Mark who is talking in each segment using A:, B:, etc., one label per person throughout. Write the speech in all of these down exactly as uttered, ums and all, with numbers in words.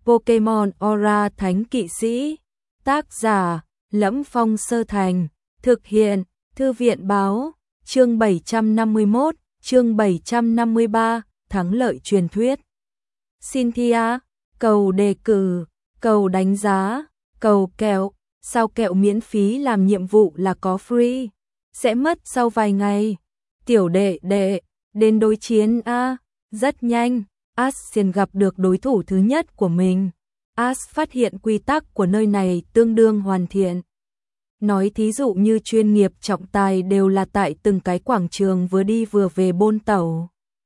A: Pokemon Aura Thánh Kỵ Sĩ. Tác giả: Lẫm Phong Sơ Thành. Thực hiện: Thư viện báo. Chương bảy trăm năm mươi mốt, chương bảy trăm năm mươi ba, thắng lợi truyền thuyết. Cynthia, cầu đề cử, cầu đánh giá, cầu kẹo. Sao kẹo miễn phí làm nhiệm vụ là có free? Sẽ mất sau vài ngày. Tiểu đệ đệ, đến đối chiến a. Rất nhanh, Ascian gặp được đối thủ thứ nhất của mình. As phát hiện quy tắc của nơi này tương đương hoàn thiện. Nói thí dụ như chuyên nghiệp trọng tài đều là tại từng cái quảng trường vừa đi vừa về bôn tẩu.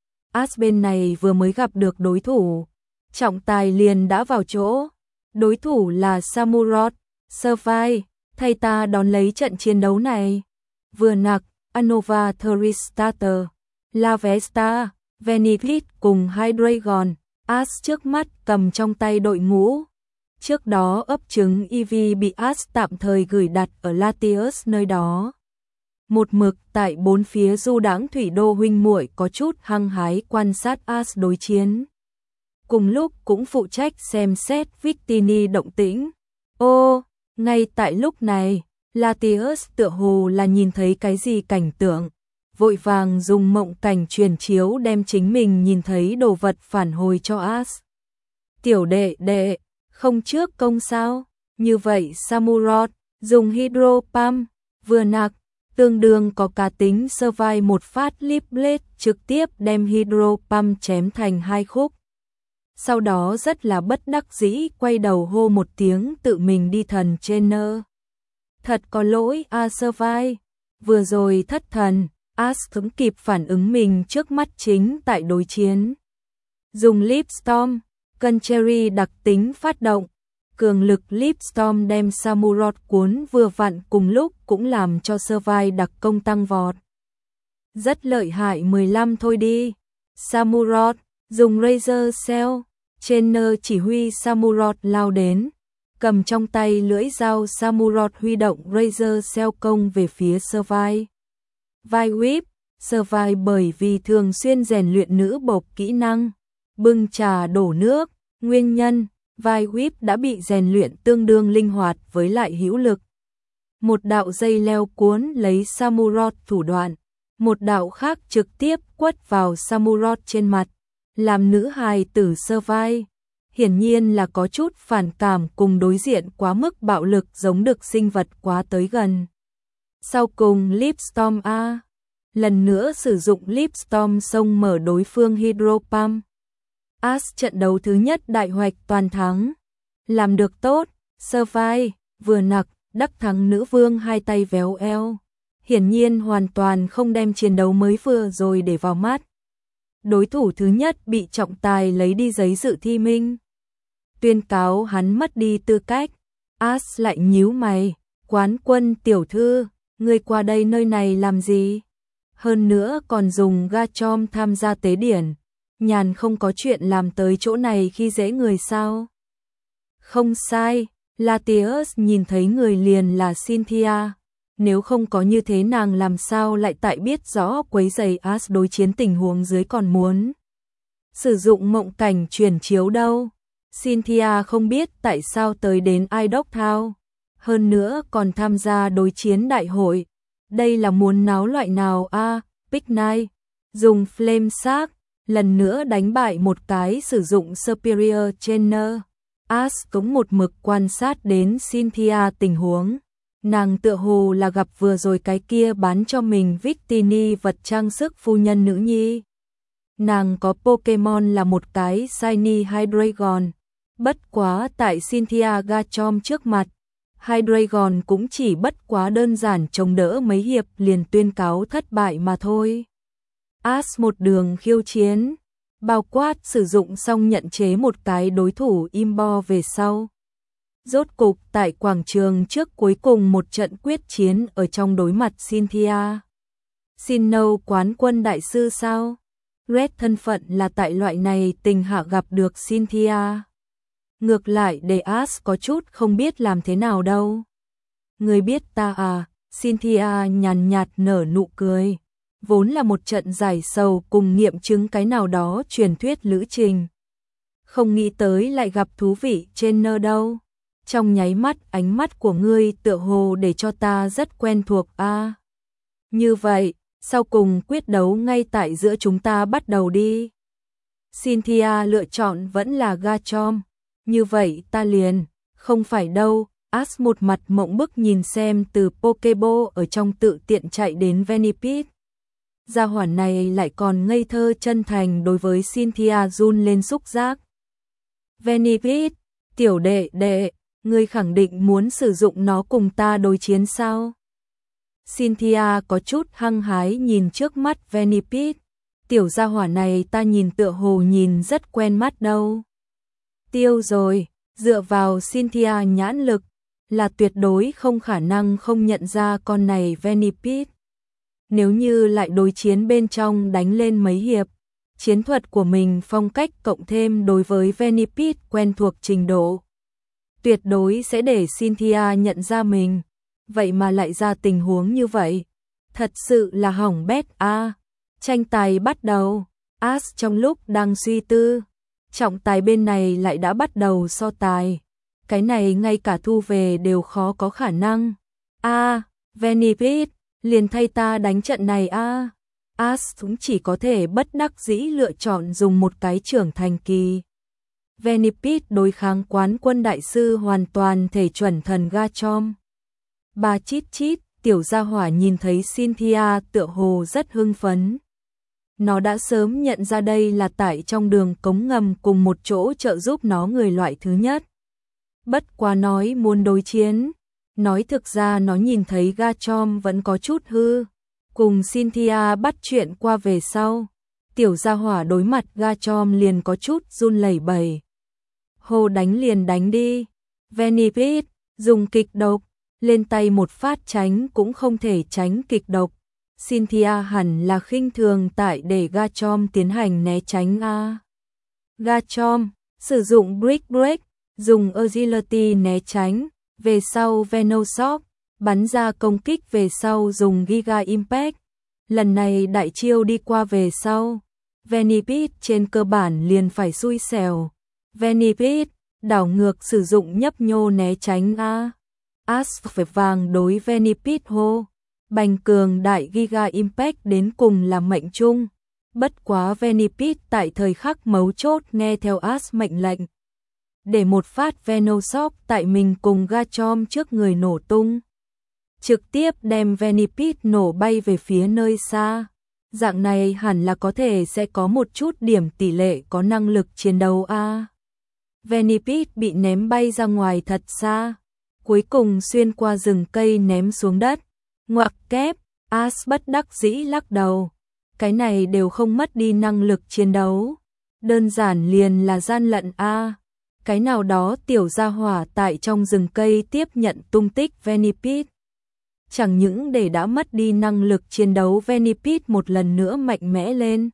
A: As bên này vừa mới gặp được đối thủ, trọng tài liền đã vào chỗ. Đối thủ là Samurott, Service, thay ta đón lấy trận chiến đấu này. Vừa nặc, Anova Thristarter, Lavesta, Venipede cùng Hydreigon. As trước mắt cầm trong tay đội ngũ. Trước đó ấp trứng Eevee bị As tạm thời gửi đặt ở Latios nơi đó. Một mực tại bốn phía du đãng thủy đô huynh muội có chút hăng hái quan sát As đối chiến. Cùng lúc cũng phụ trách xem xét Victini động tĩnh. Ô, ngay tại lúc này, Latios tựa hồ là nhìn thấy cái gì cảnh tượng. Vội vàng dùng mộng cảnh truyền chiếu đem chính mình nhìn thấy đồ vật phản hồi cho As. Tiểu đệ đệ, không trước công sao? Như vậy Samurott dùng Hydro Pump, vừa nặc, tương đương có cá tính Service một phát Leaf Blade trực tiếp đem Hydro Pump chém thành hai khúc. Sau đó rất là bất đắc dĩ quay đầu hô một tiếng tự mình đi thần trainer. Thật có lỗi a Service, vừa rồi thất thần. As cũng kịp phản ứng mình trước mắt chính tại đối chiến. Dùng Leaf Storm, cân cherry đặc tính phát động. Cường lực Leaf Storm đem Samurott cuốn vừa vặn cùng lúc cũng làm cho Service đặc công tăng vọt. Rất lợi hại mười lăm thôi đi. Samurott dùng Razor Shell, trainer chỉ huy Samurott lao đến. Cầm trong tay lưỡi dao Samurott huy động Razor Shell công về phía Service. Vai Whip, Service bởi vì thường xuyên rèn luyện nữ bộc kỹ năng, bưng trà đổ nước, nguyên nhân, Vai Whip đã bị rèn luyện tương đương linh hoạt với lại hữu lực. Một đạo dây leo cuốn lấy Samurott thủ đoạn, một đạo khác trực tiếp quất vào Samurott trên mặt, làm nữ hài tử Service. Hiển nhiên là có chút phản cảm cùng đối diện quá mức bạo lực giống được sinh vật quá tới gần. Sau cùng Leaf Storm A, lần nữa sử dụng Leaf Storm xông mở đối phương Hydro Pump. As trận đấu thứ nhất đại hoạch toàn thắng. Làm được tốt, Service, vừa nặc, đắc thắng nữ vương hai tay véo eo. Hiển nhiên hoàn toàn không đem chiến đấu mới vừa rồi để vào mắt. Đối thủ thứ nhất bị trọng tài lấy đi giấy dự thi minh. Tuyên cáo hắn mất đi tư cách. As lại nhíu mày, quán quân tiểu thư, ngươi qua đây nơi này làm gì? Hơn nữa còn dùng Garchomp tham gia tế điển, nhàn không có chuyện làm tới chỗ này khi dễ người sao? Không sai, Latios nhìn thấy người liền là Cynthia, nếu không có như thế nàng làm sao lại tại biết rõ quấy rầy As đối chiến tình huống dưới còn muốn sử dụng mộng cảnh truyền chiếu đâu. Cynthia không biết tại sao tới đến Idok Town, hơn nữa còn tham gia đối chiến đại hội. Đây là muốn náo loại nào a? À, Big Knight dùng Flame Shark lần nữa đánh bại một cái sử dụng Superior Trainer. As cũng một mực quan sát đến Cynthia tình huống. Nàng tựa hồ là gặp vừa rồi cái kia bán cho mình Victini vật trang sức phu nhân nữ nhi. Nàng có Pokemon là một cái Shiny Hydreigon. Bất quá tại Cynthia Garchomp trước mặt, Hydreigon cũng chỉ bất quá đơn giản chống đỡ mấy hiệp liền tuyên cáo thất bại mà thôi. As một đường khiêu chiến, bao quát sử dụng xong nhận chế một cái đối thủ Imbo về sau. Rốt cục tại quảng trường trước cuối cùng một trận quyết chiến ở trong đối mặt Cynthia. Sinnoh quán quân đại sư sao? Red thân phận là tại loại này tình hạ gặp được Cynthia. Ngược lại để As có chút không biết làm thế nào đâu. Người biết ta à? Cynthia nhàn nhạt nở nụ cười. Vốn là một trận giải sầu cùng nghiệm chứng cái nào đó truyền thuyết lữ trình. không nghĩ tới lại gặp thú vị trên nơ đâu. Trong nháy mắt ánh mắt của ngươi tựa hồ để cho ta rất quen thuộc a. À, như vậy, sau cùng quyết đấu ngay tại giữa chúng ta bắt đầu đi. Cynthia lựa chọn vẫn là Garchomp. Như vậy ta liền, không phải đâu. Ash một mặt mộng bức nhìn xem từ Pokeball ở trong tự tiện chạy đến Venipede. Gia hỏa này lại còn ngây thơ chân thành đối với Cynthia run lên xúc giác. Venipede, tiểu đệ đệ, ngươi khẳng định muốn sử dụng nó cùng ta đối chiến sao? Cynthia có chút hăng hái nhìn trước mắt Venipede. Tiểu gia hỏa này ta nhìn tựa hồ nhìn rất quen mắt đâu. Tiêu rồi, dựa vào Cynthia nhãn lực, là tuyệt đối không khả năng không nhận ra con này Venipede. Nếu như lại đối chiến bên trong đánh lên mấy hiệp, chiến thuật của mình phong cách cộng thêm đối với Venipede quen thuộc trình độ, tuyệt đối sẽ để Cynthia nhận ra mình. Vậy mà lại ra tình huống như vậy, thật sự là hỏng bét a. À, tranh tài bắt đầu. Ash trong lúc đang suy tư, trọng tài bên này lại đã bắt đầu so tài. Cái này ngay cả thu về đều khó có khả năng. A, à, Venipede, liền thay ta đánh trận này a. À. Ash cũng chỉ có thể bất đắc dĩ lựa chọn dùng một cái trưởng thành kỳ. Venipede đối kháng quán quân đại sư hoàn toàn thể chuẩn thần Garchomp. Ba chít chít, tiểu gia hỏa nhìn thấy Cynthia tựa hồ rất hưng phấn. Nó đã sớm nhận ra đây là tại trong đường cống ngầm cùng một chỗ trợ giúp nó người loại thứ nhất. Bất quá nói muốn đối chiến, nói thực ra nó nhìn thấy Garchomp vẫn có chút hư. Cùng Cynthia bắt chuyện qua về sau, tiểu gia hỏa đối mặt Garchomp liền có chút run lẩy bẩy. Hồ đánh liền đánh đi. Venipede, dùng kịch độc, lên tay một phát tránh cũng không thể tránh kịch độc. Cynthia hẳn là khinh thường tại để Garchomp tiến hành né tránh a. Garchomp, sử dụng Brick Break, dùng Agility né tránh, về sau Venoshock, bắn ra công kích về sau dùng Giga Impact. Lần này đại chiêu đi qua về sau, Venipede trên cơ bản liền phải xui xẻo. Venipede, đảo ngược sử dụng nhấp nhô né tránh a. Ash phải vàng đối Venipede hô. Bành cường đại Giga Impact đến cùng là mệnh chung. Bất quá Venipede tại thời khắc mấu chốt nghe theo Ash mệnh lệnh. Để một phát Venoshock tại mình cùng Garchomp trước người nổ tung. Trực tiếp đem Venipede nổ bay về phía nơi xa. Dạng này hẳn là có thể sẽ có một chút điểm tỷ lệ có năng lực chiến đấu a. À, Venipede bị ném bay ra ngoài thật xa. Cuối cùng xuyên qua rừng cây ném xuống đất. Ngoặc kép, Ash bất đắc dĩ lắc đầu. Cái này đều không mất đi năng lực chiến đấu. Đơn giản liền là gian lận a. À, cái nào đó tiểu gia hỏa tại trong rừng cây tiếp nhận tung tích Venipede. Chẳng những để đã mất đi năng lực chiến đấu Venipede một lần nữa mạnh mẽ lên.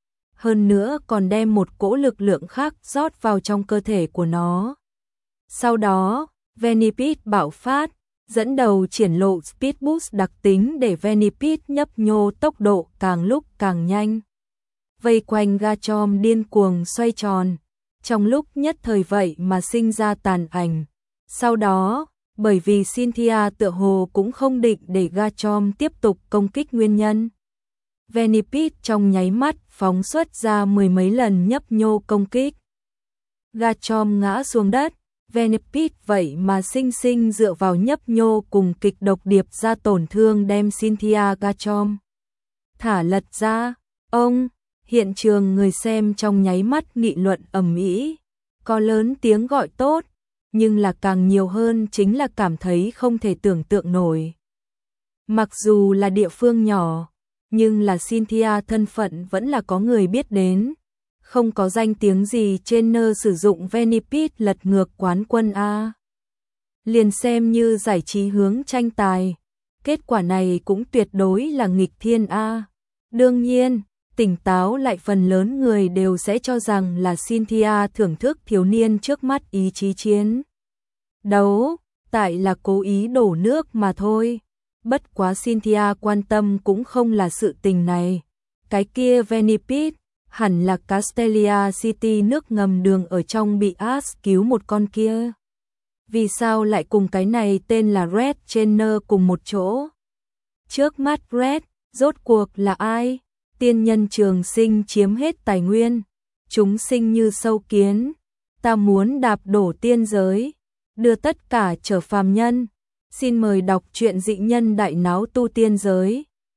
A: Hơn nữa còn đem một cỗ lực lượng khác rót vào trong cơ thể của nó. Sau đó, Venipede bạo phát, dẫn đầu triển lộ Speed Boost đặc tính để Venipede nhấp nhô tốc độ càng lúc càng nhanh. Vây quanh Garchomp điên cuồng xoay tròn, trong lúc nhất thời vậy mà sinh ra tàn ảnh. Sau đó, bởi vì Cynthia tựa hồ cũng không định để Garchomp tiếp tục công kích nguyên nhân, Venipede trong nháy mắt phóng xuất ra mười mấy lần nhấp nhô công kích. Garchomp ngã xuống đất, Venipede vậy mà sinh sinh dựa vào nhấp nhô cùng kịch độc điệp ra tổn thương đem Cynthia Garchomp thả lật ra. Ông, hiện trường người xem trong nháy mắt nghị luận ầm ĩ, có lớn tiếng gọi tốt, nhưng là càng nhiều hơn chính là cảm thấy không thể tưởng tượng nổi. Mặc dù là địa phương nhỏ, nhưng là Cynthia thân phận vẫn là có người biết đến. Không có danh tiếng gì trên nơ sử dụng Venipede lật ngược quán quân a. Liền xem như giải trí hướng tranh tài, kết quả này cũng tuyệt đối là nghịch thiên a. Đương nhiên, tỉnh táo lại phần lớn người đều sẽ cho rằng là Cynthia thưởng thức thiếu niên trước mắt ý chí chiến đấu, tại là cố ý đổ nước mà thôi. Bất quá Cynthia quan tâm cũng không là sự tình này. Cái kia Venipede, hẳn là Castelia City nước ngầm đường ở trong bị Ash cứu một con kia. Vì sao lại cùng cái này tên là Red Trainer cùng một chỗ? Trước mắt Red, rốt cuộc là ai? Tiên nhân trường sinh chiếm hết tài nguyên, chúng sinh như sâu kiến, ta muốn đạp đổ tiên giới, đưa tất cả trở phàm nhân. Xin mời đọc truyện Dị Nhân Đại Náo Tu Tiên Giới.